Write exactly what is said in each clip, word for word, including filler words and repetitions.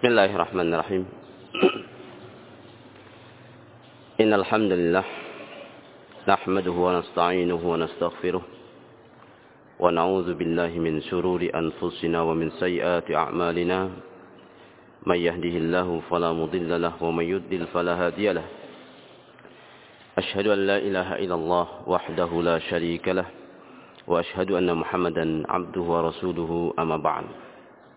Bismillahirrahmanirrahim. Innal hamdalillah nahmaduhu wa nasta'inuhu wa nastaghfiruh wa na'udzu billahi min shururi anfusina wa min sayyiati a'malina. May yahdihillahu fala mudilla lahu wa may yudlil fala hadiya lahu. Ashhadu an la ilaha illallah wahdahu la syarika lahu wa ashhadu anna Muhammadan 'abduhu wa rasuluhu amma ba'd.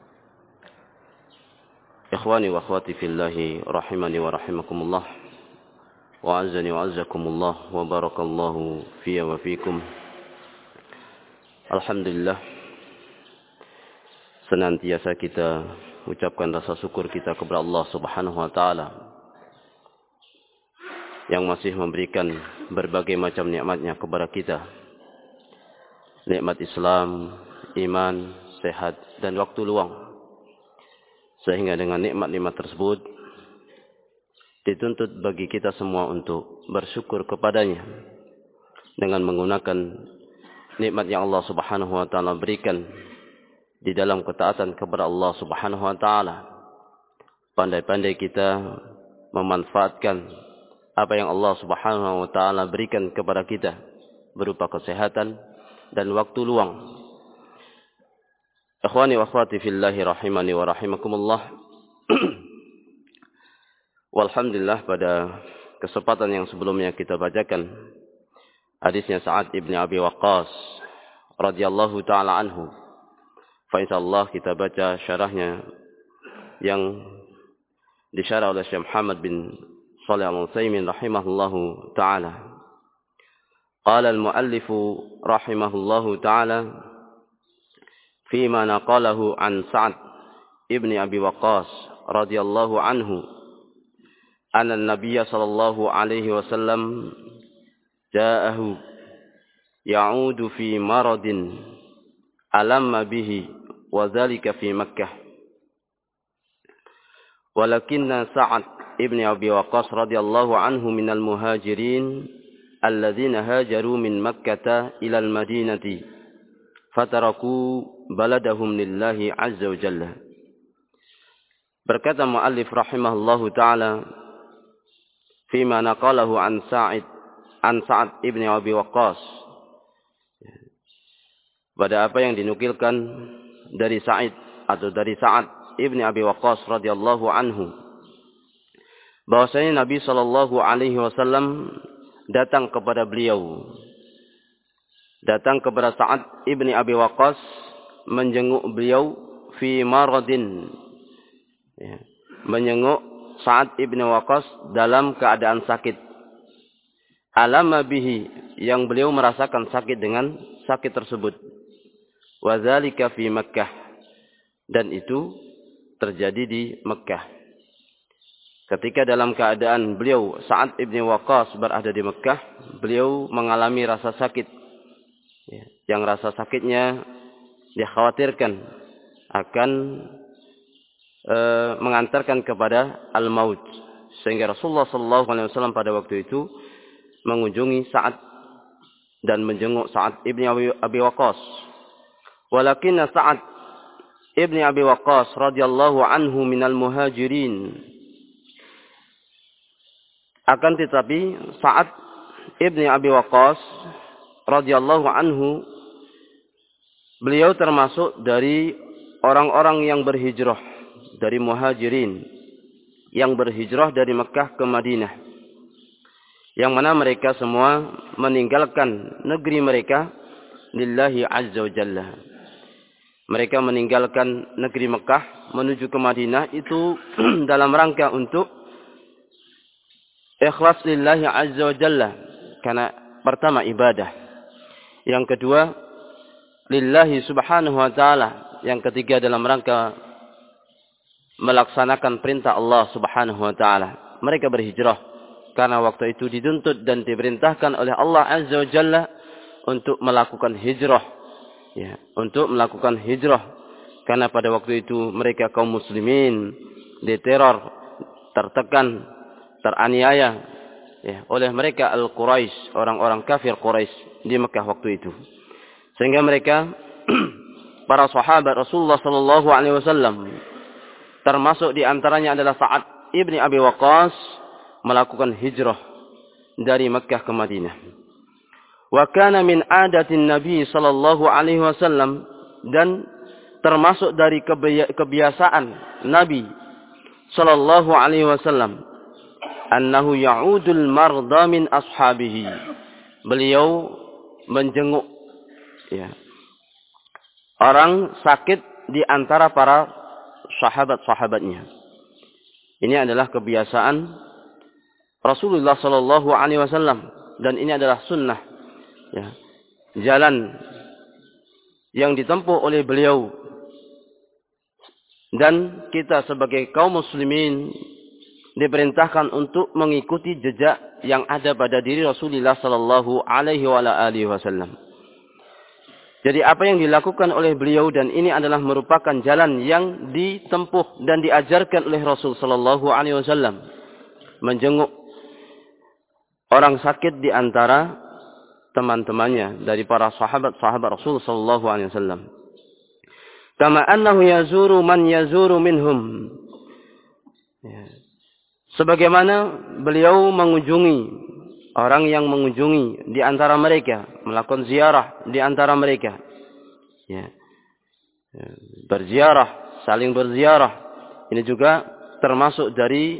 Ikhwani wa akhwati fillahi rahimani wa rahimakumullah wa azani wa azzakumullah wa barakallahu fiyya wa fikum. Alhamdulillah, senantiasa kita ucapkan rasa syukur kita kepada Allah Subhanahu wa taala yang masih memberikan berbagai macam nikmatnya kepada kita. Nikmat Islam, iman, sehat dan waktu luang. Sehingga dengan nikmat-nikmat tersebut dituntut bagi kita semua untuk bersyukur kepadanya dengan menggunakan nikmat yang Allah Subhanahu wa taala berikan di dalam ketaatan kepada Allah Subhanahu wa taala. Pandai-pandai kita memanfaatkan apa yang Allah Subhanahu wa taala berikan kepada kita berupa kesehatan dan waktu luang. Ikhwani wa akhwati fillahi rahimani wa rahimakumullah. Walhamdulillah, pada kesempatan yang sebelumnya kita bacakan hadisnya Sa'ad ibn Abi Waqqas radhiyallahu taala anhu. Fa insyaallah kita baca syarahnya yang disyarah oleh Syekh Muhammad bin Shalih Al-Utsaimin rahimahullahu taala. Qala al-muallif rahimahullahu taala فيما نقله عن سعد ابن أبي وقاص رضي الله عنه أن النبي صلى الله عليه وسلم جاءه يعود في مرض ألم به وذلك في مكة ولكن سعد ابن أبي وقاص رضي الله عنه من المهاجرين الذين هاجروا من مكة إلى المدينة fataraku baladahum lillahi azza wa jalla. Berkata muallif rahimahullahu taala fima naqalahu an Sa'id an Sa'ad ibn Abi Waqqas, pada apa yang dinukilkan dari Sa'id atau dari Sa'ad ibn Abi Waqqas radhiyallahu anhu, bahwasanya Nabi sallallahu alaihi wasallam datang kepada beliau datang kepada Sa'ad ibni Abi Waqqas, menjenguk beliau fi maradin, ya, menjenguk Sa'ad ibni Waqqas dalam keadaan sakit. Alama bihi, yang beliau merasakan sakit dengan sakit tersebut. Wa dzalika fi Makkah, dan itu terjadi di Mekkah. Ketika dalam keadaan beliau Sa'ad ibni Waqqas berada di Mekkah, beliau mengalami rasa sakit. Ya, yang rasa sakitnya dikhawatirkan akan e, mengantarkan kepada al-maut, sehingga Rasulullah sallallahu alaihi wasallam pada waktu itu mengunjungi Sa'ad dan menjenguk Sa'ad ibni Abi, Abi Waqqas. Walakinna Sa'ad ibni Abi Waqqas radhiyallahu anhu minal muhajirin, akan tetapi Sa'ad ibni Abi Waqqas radhiyallahu anhu, beliau termasuk dari orang-orang yang berhijrah, dari muhajirin yang berhijrah dari Mekkah ke Madinah, yang mana mereka semua meninggalkan negeri mereka lillahi azza wa jalla. Mereka meninggalkan negeri Mekkah menuju ke Madinah itu dalam rangka untuk ikhlas lillahi azza wa jalla, karena pertama ibadah, yang kedua lillahi subhanahu wa ta'ala, yang ketiga dalam rangka melaksanakan perintah Allah subhanahu wa ta'ala. Mereka berhijrah karena waktu itu dituntut dan diperintahkan oleh Allah azza wa jalla untuk melakukan hijrah, ya, untuk melakukan hijrah, karena pada waktu itu mereka kaum muslimin diteror, tertekan, teraniaya, ya, oleh mereka al-Quraisy, orang-orang kafir Quraisy di Mekah waktu itu. Sehingga mereka para sahabat Rasulullah sallallahu alaihi wasallam termasuk di antaranya adalah Sa'ad ibni Abi Waqqas melakukan hijrah dari Makkah ke Madinah. Wa kana min adatin Nabi sallallahu alaihi wasallam, dan termasuk dari kebiasaan Nabi sallallahu alaihi wasallam, annahu ya'udul marda min ashabihi. Beliau menjenguk ya, orang sakit di antara para sahabat-sahabatnya. Ini adalah kebiasaan Rasulullah sallallahu alaihi wasallam, dan ini adalah sunnah ya, jalan yang ditempuh oleh beliau, dan kita sebagai kaum muslimin diperintahkan untuk mengikuti jejak yang ada pada diri Rasulullah sallallahu alaihi wasallam. Jadi apa yang dilakukan oleh beliau, dan ini adalah merupakan jalan yang ditempuh dan diajarkan oleh Rasul sallallahu alaihi wasallam, menjenguk orang sakit di antara teman-temannya dari para sahabat-sahabat Rasul sallallahu alaihi wasallam. Kama annahu yazuru man yazuru minhum. Ya. Sebagaimana beliau mengunjungi orang yang mengunjungi di antara mereka, melakukan ziarah di antara mereka. Ya. Berziarah, saling berziarah. Ini juga termasuk dari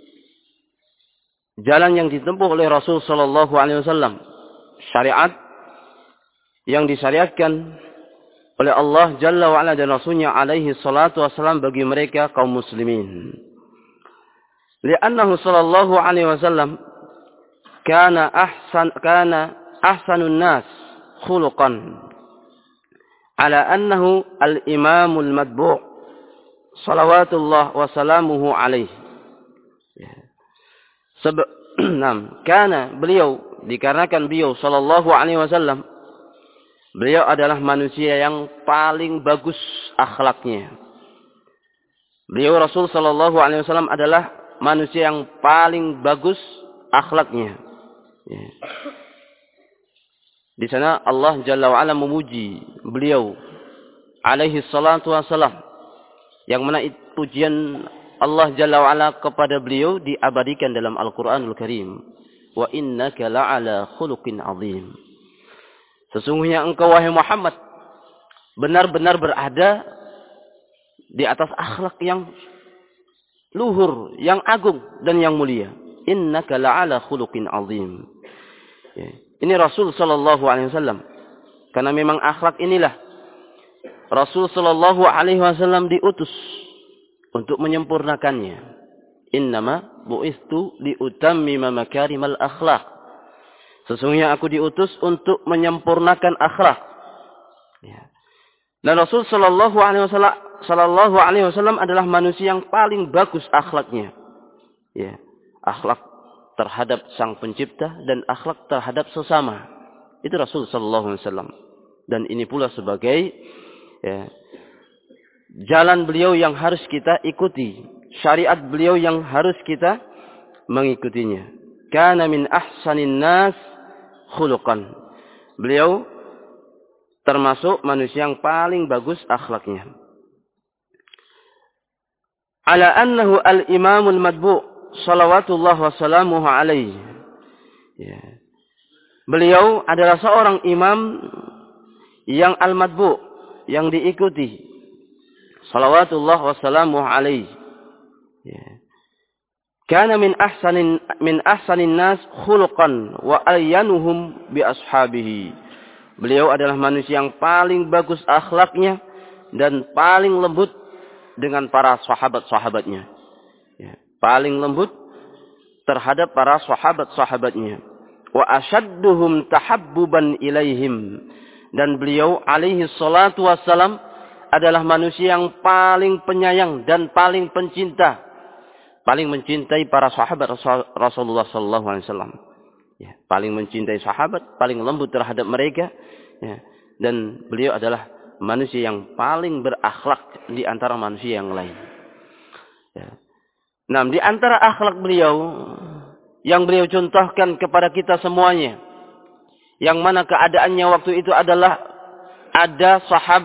jalan yang ditempuh oleh Rasul sallallahu alaihi wasallam. Syariat yang disyariatkan oleh Allah Jalla wa Ala dan Rasulnya alaihi salatu wassalam bagi mereka kaum muslimin. Li'annahu sallallahu alaihi wasallam kana ahsan kana ahsanun nas khuluqan ala annahu al-imamul madbu' salawatullah wa salamuhu alaihi. Sebab enam, karena beliau dikarenakan beliau sallallahu alaihi wasallam, beliau adalah manusia yang paling bagus akhlaknya. Beliau Rasul sallallahu alaihi wasallam adalah manusia yang paling bagus akhlaknya. Ya. Di sana Allah Jalla wa Ala memuji beliau alaihi salatu wassalam, yang mana pujian Allah Jalla wa Ala kepada beliau diabadikan dalam Al-Quranul Karim. Wa innaka la'ala khuluqin azim. Sesungguhnya engkau wahai Muhammad benar-benar berada di atas akhlak yang luhur, yang agung dan yang mulia. Innaka la'ala khuluqin azim. Ya. Ini Rasul sallallahu alaihi wasallam. Karena memang akhlak inilah Rasul sallallahu alaihi wasallam diutus untuk menyempurnakannya. Innama bu'istu liutammima makarimal akhlaq. Sesungguhnya aku diutus untuk menyempurnakan akhlak. Ya. Dan Rasul sallallahu alaihi wasallam sallallahu alaihi wasallam adalah manusia yang paling bagus akhlaknya. Ya. Akhlak terhadap Sang Pencipta dan akhlak terhadap sesama. Itu Rasul sallallahu alaihi wasallam. Dan ini pula sebagai ya, jalan beliau yang harus kita ikuti, syariat beliau yang harus kita mengikutinya. Kana min ahsanin nas khuluqan. Beliau termasuk manusia yang paling bagus akhlaknya. Ala annahu al-imamul madbu' salawatullah wa salamuhu alaihi. Ya. Beliau adalah seorang imam yang al-madbu', yang diikuti. Salawatullah wa salamuhu alaihi. Ya. Kana min ahsanin min ahsanin nas khuluqan wa ayyanuhum bi ashabihi. Beliau adalah manusia yang paling bagus akhlaknya dan paling lembut dengan para sahabat-sahabatnya. Ya. Paling lembut terhadap para sahabat-sahabatnya. Wa ashadduhum tahabbuban ilaihim. Dan beliau alaihi salatu wassalam adalah manusia yang paling penyayang dan paling pencinta. Paling mencintai para sahabat Rasulullah sallallahu alaihi wasallam. Ya, paling mencintai sahabat, paling lembut terhadap mereka. Ya, dan beliau adalah manusia yang paling berakhlak di antara manusia yang lain. Ya. Nah, di antara akhlak beliau yang beliau contohkan kepada kita semuanya, yang mana keadaannya waktu itu adalah ada sahabat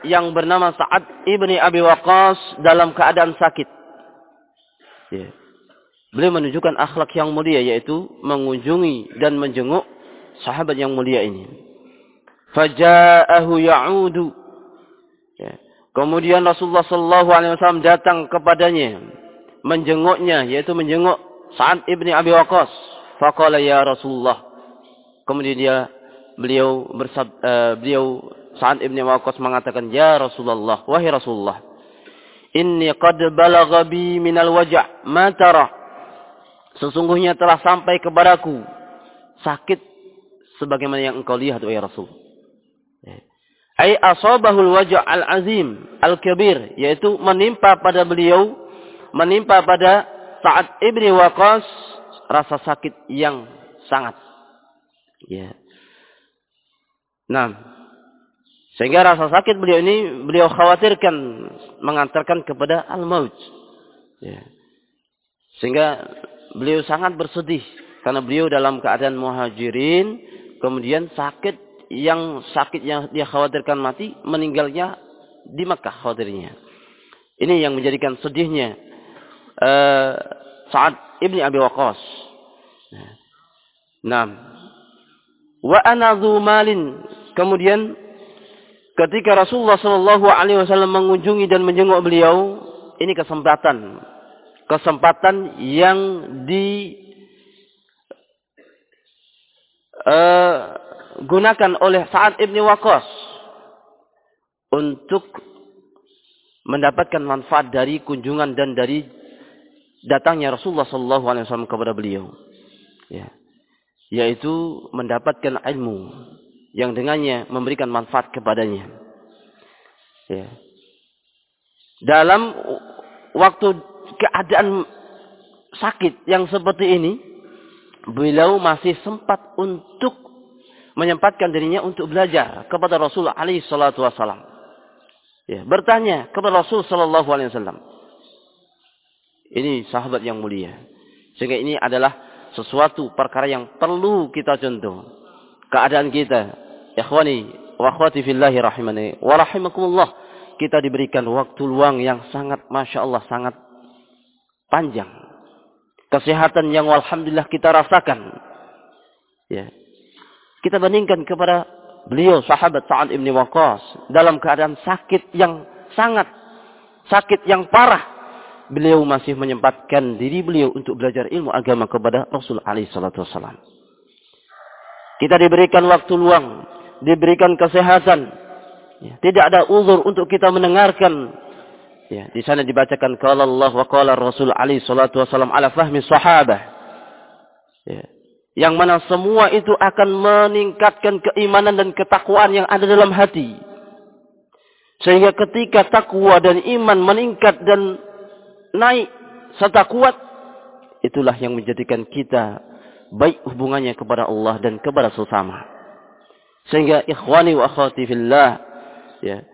yang bernama Sa'ad ibni Abi Waqqas dalam keadaan sakit. Ya. Beliau menunjukkan akhlak yang mulia, yaitu mengunjungi dan menjenguk sahabat yang mulia ini. Faja'ahu ya'udu. Ya. Kemudian Rasulullah sallallahu alaihi wasallam datang kepadanya, menjenguknya, yaitu menjenguk Sa'ad ibni Abi Waqqas. Faqala ya Rasulullah. Kemudian dia beliau bersab, uh, beliau Sa'ad ibni Waqqas mengatakan, ya Rasulullah, wahai Rasulullah, inni qad balagha bi minal waja' ma tara. Sesungguhnya telah sampai kepadaku sakit sebagaimana yang engkau lihat, wahai Rasul. Ai asabahul waja' al-azim al-kabir, yaitu menimpa pada beliau, menimpa pada Sa'ad ibni Waqqas rasa sakit yang sangat. Ya. Nah, sehingga rasa sakit beliau ini beliau khawatirkan mengantarkan kepada al-maut. Ya. Sehingga beliau sangat bersedih karena beliau dalam keadaan muhajirin, kemudian sakit yang sakit yang dia khawatirkan mati, meninggalnya di Makkah khawatirnya. Ini yang menjadikan sedihnya uh, Sa'ad ibni Abi Waqqas. Nah, wa ana dzu malin. Kemudian ketika Rasulullah sallallahu alaihi wasallam mengunjungi dan menjenguk beliau, ini kesempatan kesempatan yang digunakan uh, oleh Sa'ad ibni Waqqas untuk mendapatkan manfaat dari kunjungan dan dari datangnya Rasulullah sallallahu alaihi wasallam kepada beliau. Ya. Yaitu mendapatkan ilmu yang dengannya memberikan manfaat kepadanya. Ya. Dalam waktu keadaan sakit yang seperti ini, beliau masih sempat untuk menyempatkan dirinya untuk belajar kepada Rasul alaihi salatu wasallam. Ya, bertanya kepada Rasul sallallahu alaihi wasallam. Ini sahabat yang mulia. Sehingga ini adalah sesuatu perkara yang perlu kita contoh. Keadaan kita, ikhwani wa akhwati fillahi rahimani wa rahimakumullah, kita diberikan waktu luang yang sangat masya Allah sangat panjang. Kesehatan yang alhamdulillah kita rasakan. Ya. Kita bandingkan kepada beliau sahabat Sa'ad ibni Waqqas dalam keadaan sakit yang sangat sakit yang parah. Beliau masih menyempatkan diri beliau untuk belajar ilmu agama kepada Rasul alaihi salatu wasallam. Kita diberikan waktu luang, diberikan kesehatan. Ya, tidak ada uzur untuk kita mendengarkan. Ya, di sana dibacakan qala Allah wa qala Rasul alaihi salatu wasallam ala fahmi sahabah. Ya, yang mana semua itu akan meningkatkan keimanan dan ketakwaan yang ada dalam hati. Sehingga ketika takwa dan iman meningkat dan naik serta kuat, itulah yang menjadikan kita baik hubungannya kepada Allah dan kepada sesama. Sehingga ikhwani wa akhwati fillah, ya,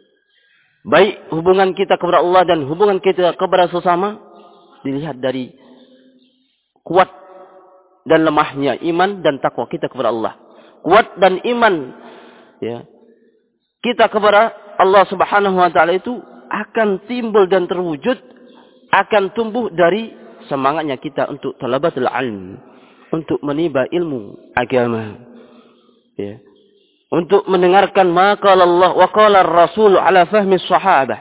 baik hubungan kita kepada Allah dan hubungan kita kepada sesama dilihat dari kuat dan lemahnya iman dan takwa kita kepada Allah. Kuat dan iman, ya, kita kepada Allah Subhanahu wa taala itu akan timbul dan terwujud, akan tumbuh dari semangatnya kita untuk talabatul ilm, untuk menimba ilmu agama, ya, untuk mendengarkan ma qala Allah wa qala Rasul ala fahmi sahabah.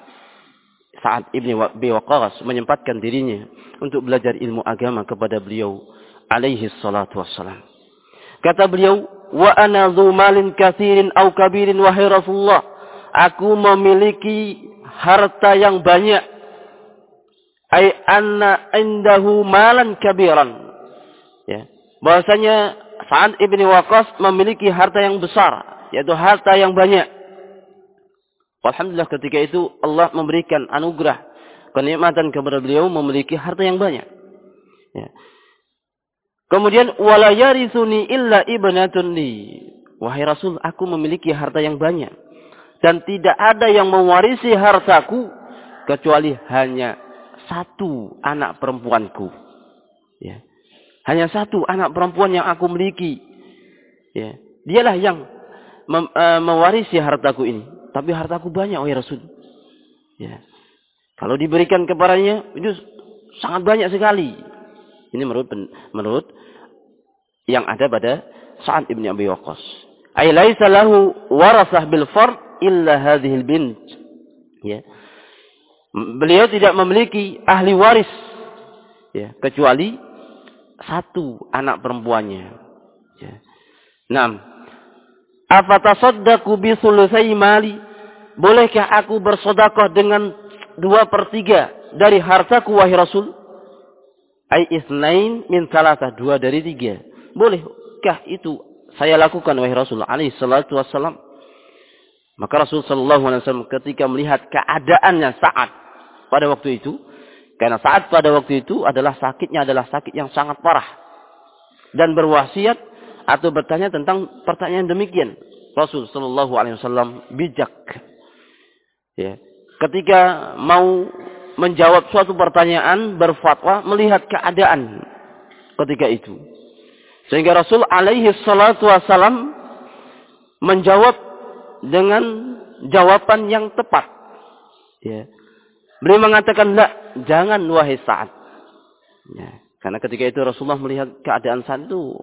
Sa'ad ibni Abi Waqqas menyempatkan dirinya untuk belajar ilmu agama kepada beliau alaihi salatu wassalam. Kata beliau, wa ana dzu malin katsirin aw kabirin wahai Rasulullah, aku memiliki harta yang banyak. Ai anna indahu malan kabiran. Ya. Bahwasanya Sa'ad ibni Waqqas memiliki harta yang besar, yaitu harta yang banyak. Alhamdulillah ketika itu Allah memberikan anugerah, kenikmatan kepada beliau memiliki harta yang banyak. Ya. Kemudian wala yarithuni illa ibnatun li. Wahai Rasul, aku memiliki harta yang banyak dan tidak ada yang mewarisi hartaku kecuali hanya satu anak perempuanku. Ya. Hanya satu anak perempuan yang aku miliki. Ya. Dialah yang mem, uh, mewarisi hartaku ini. tapi hartaku banyak wahai Rasul. Ya. Kalau diberikan kepadanya itu sangat banyak sekali. Ini menurut menurut yang ada pada Sa'ad ibn Abi Waqqas. Ay laisa lahu warasah bil fard illa hadhil bint. Ya. Beliau tidak memiliki ahli waris, ya, kecuali satu anak perempuannya. Ya. Naam. Afatasaddaqu bi thulutsai mali? Bolehkah aku bersedekah dengan dua per tiga dari hartaku wahai Rasul? Ai isnain min salasah, dua dari tiga. Bolehkah itu saya lakukan wahai Rasul alaihi salatu wassalam? Maka Rasul sallallahu alaihi wasallam ketika melihat keadaannya Sa'ad pada waktu itu, karena Sa'ad pada waktu itu adalah sakitnya adalah sakit yang sangat parah, dan berwasiat atau bertanya tentang pertanyaan demikian. Rasul sallallahu alaihi wasallam bijak, ya, ketika mau menjawab suatu pertanyaan, berfatwa melihat keadaan ketika itu, sehingga Rasul alaihi salatu wasallam menjawab dengan jawaban yang tepat. Ya. Beliau mengatakan, "La, jangan wahai Sa'ad." Ya. Karena ketika itu Rasulullah melihat keadaan Sa'ad itu,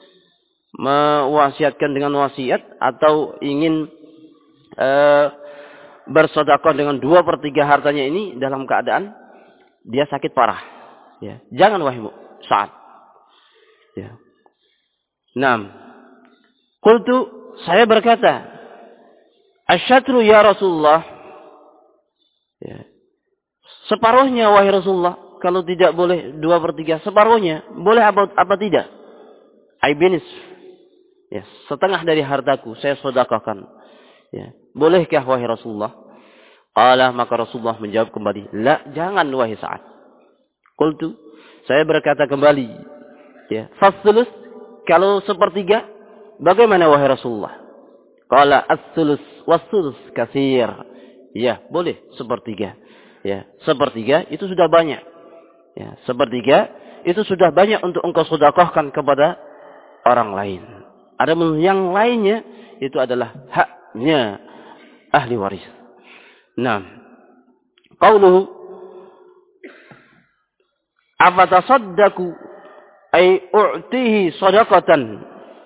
mewasiatkan dengan wasiat atau ingin uh, bersedekah dengan dua per tiga hartanya ini dalam keadaan dia sakit parah. Ya. Jangan wahai Sa'ad. Ya. Naam. Qultu, saya berkata, asyatru ya Rasulullah. Ya. Separuhnya wahai Rasulullah. Kalau tidak boleh dua per tiga, separuhnya. Boleh apa, apa tidak? Aibinis. Ya, setengah dari hartaku saya sedekahkan. Ya. Bolehkah wahai Rasulullah? Qala, maka Rasulullah menjawab kembali, la, jangan wahai Sa'ad. Qultu, saya berkata kembali, ya, fasulus, kalau sepertiga, bagaimana wahai Rasulullah? Qala as-sulus was-sulus katsir. Ya, boleh sepertiga. Ya, sepertiga itu sudah banyak. Ya, sepertiga itu sudah banyak untuk engkau sedekahkan kepada orang lain. Ada yang lainnya itu adalah haknya ahli waris. Nah, qauluhu afatasaddaqu ay u'tihi shadaqatan.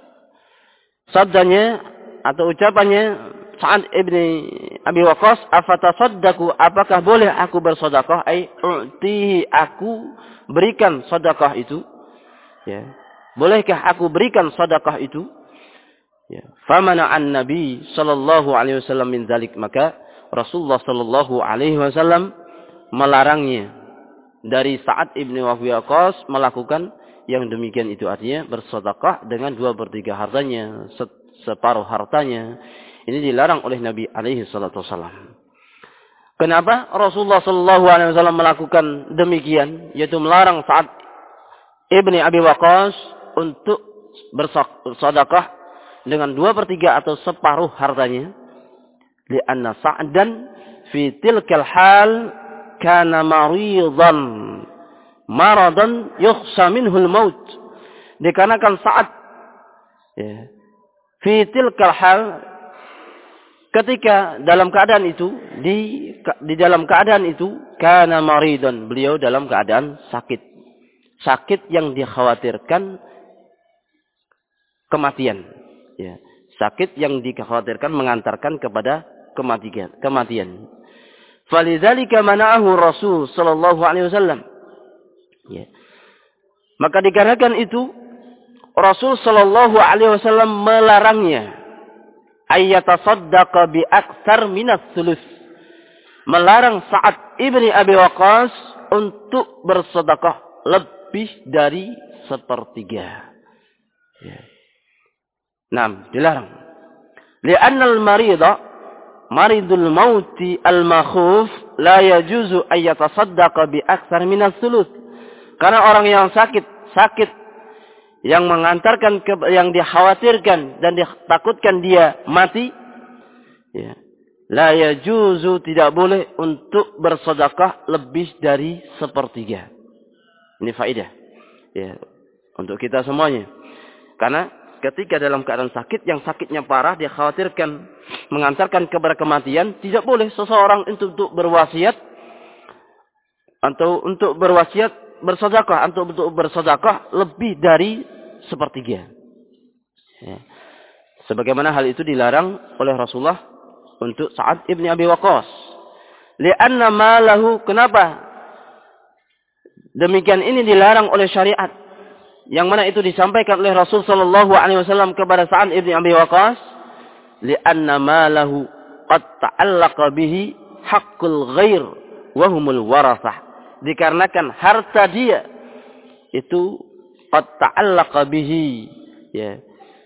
Sabdanya atau ucapannya Sa'ad ibni Abi Waqqas, afatasaddaqu, apakah boleh aku bersedekah? Ai u'tihi, aku berikan sedekah itu. Ya. Bolehkah aku berikan sedekah itu? Ya. Famana'an Nabi sallallahu alaihi wasallam min dzalik, maka Rasulullah sallallahu alaihi wasallam melarangnya dari Sa'ad ibni Abi Waqqas melakukan yang demikian itu, artinya bersedekah dengan dua per tiga hartanya, separuh hartanya. Ini dilarang oleh Nabi alaihi salatu wasallam. Kenapa Rasulullah sallallahu alaihi wasallam melakukan demikian, yaitu melarang Sa'ad ibni Abi Waqqas untuk bersedekah dengan dua per tiga atau separuh hartanya? Lianna Sa'dan fi tilkal hal kana maridan maradan yukhsha minhu al-maut. Dikarenakan Sa'ad, ya, fi tilkal hal, ketika dalam keadaan itu, di di dalam keadaan itu, kana maridan, beliau dalam keadaan sakit. Sakit yang dikhawatirkan kematian. Ya. Sakit yang dikhawatirkan mengantarkan kepada kematian. Kematian. Falidzalika mana'ahu Rasul sallallahu alaihi wasallam. Ya. Maka dikarenakan itu Rasul sallallahu alaihi wasallam melarangnya ayyatasaddaqa bi aktsar minas sulus. Melarang Sa'ad ibni Abi Waqqas untuk bersedekah lebih dari sepertiga. Ya. Nah, dilarang. Li'anna al-marida maridul mauti al-makhuf la yajuzu ayyatasaddaqa bi aktsar minas sulus. Karena orang yang sakit, sakit yang mengantarkan ke, yang dikhawatirkan dan ditakutkan dia mati, ya, la yajuzu, tidak boleh untuk bersedekah lebih dari sepertiga. Ini faedah, ya, untuk kita semuanya. Karena ketika dalam keadaan sakit, yang sakitnya parah, dia khawatirkan mengantarkan kepada kematian, tidak boleh seseorang untuk, untuk berwasiat atau untuk berwasiat bersedekah, atau untuk bersedekah lebih dari sepertiga. Ya. Sebagaimana hal itu dilarang oleh Rasulullah untuk Sa'ad ibn Abi Waqqas. Lianna malahu, kenapa demikian ini dilarang oleh syariat? Yang mana itu disampaikan oleh Rasul sallallahu alaihi wasallam kepada Sa'ad ibn Abi Waqqas, lianna malahu qad ta'allaqa bihi haqqul ghair wa humul warathah. Dikarenakan harta dia itu qad ta'allaqa bihi, ya,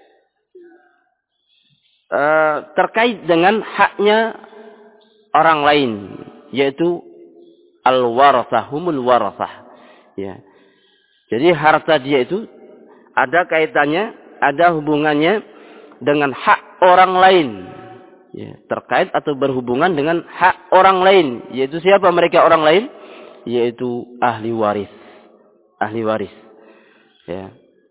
uh, terkait dengan haknya orang lain, yaitu al-warathah, humul warathah. Ya. Jadi harta dia itu ada kaitannya, ada hubungannya dengan hak orang lain. Ya, terkait atau berhubungan dengan hak orang lain, yaitu siapa mereka orang lain? Yaitu ahli waris. Ahli waris. Ya.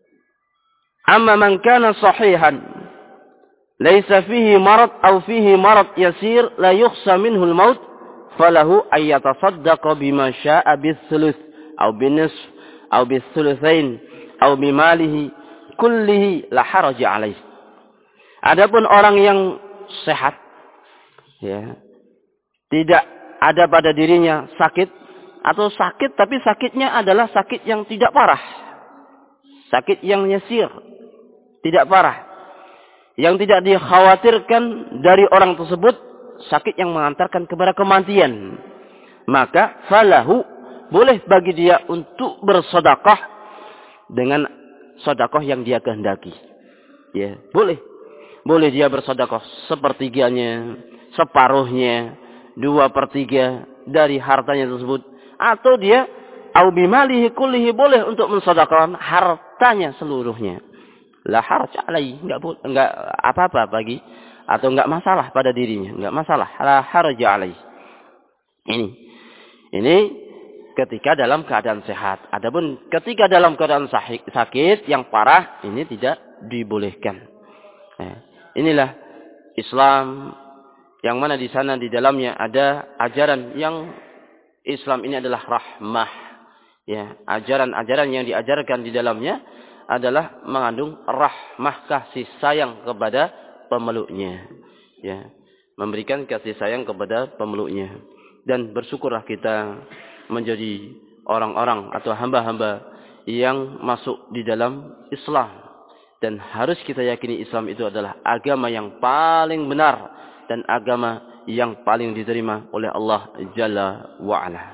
Amma man kana sahihan laisa fihi marad aw fihi marad yasir la yukhsha minhu al-maut falahu ay yatasaddaqa bima syaa'a bis-thuluth aw bin-nisf aw bis-thulutsain aw bimalihi kullihi la haraja alaih. Adapun orang yang sehat, ya, tidak ada pada dirinya sakit, atau sakit tapi sakitnya adalah sakit yang tidak parah, sakit yang yasir, tidak parah, yang tidak dikhawatirkan dari orang tersebut sakit yang mengantarkan kepada kematian, maka falahu, boleh bagi dia untuk bersedekah dengan sedekah yang dia kehendaki. Ya, boleh. Boleh dia bersedekah sepertiganya, separuhnya, dua per tiga dari hartanya tersebut, atau dia au bimalihi kullihi, boleh untuk mensedekahkan hartanya seluruhnya. La haraj alaihi, enggak enggak apa-apa bagi, atau enggak masalah pada dirinya, enggak masalah. La haraj alaihi. Ini. Ini ketika dalam keadaan sehat. Adapun ketika dalam keadaan sakit yang parah, ini tidak dibolehkan. Nah, inilah Islam yang mana di sana di dalamnya ada ajaran yang Islam ini adalah rahmah. Ya, ajaran-ajaran yang diajarkan di dalamnya adalah mengandung rahmah, kasih sayang kepada pemeluknya. Ya, memberikan kasih sayang kepada pemeluknya. Dan bersyukurlah kita menjadi orang-orang atau hamba-hamba yang masuk di dalam Islam. Dan harus kita yakini Islam itu adalah agama yang paling benar dan agama yang paling diterima oleh Allah Jalla wa'ala.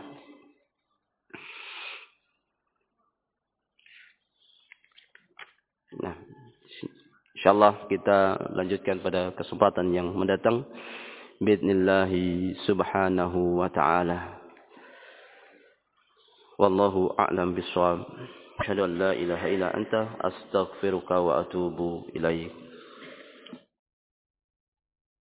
Nah, insyaallah kita lanjutkan pada kesempatan yang mendatang. Bismillahi subhanahu wa ta'ala. Wallahu a'lam bishawab. Asyhadu an la ilaha illa anta astaghfiruka wa atubu ilaik.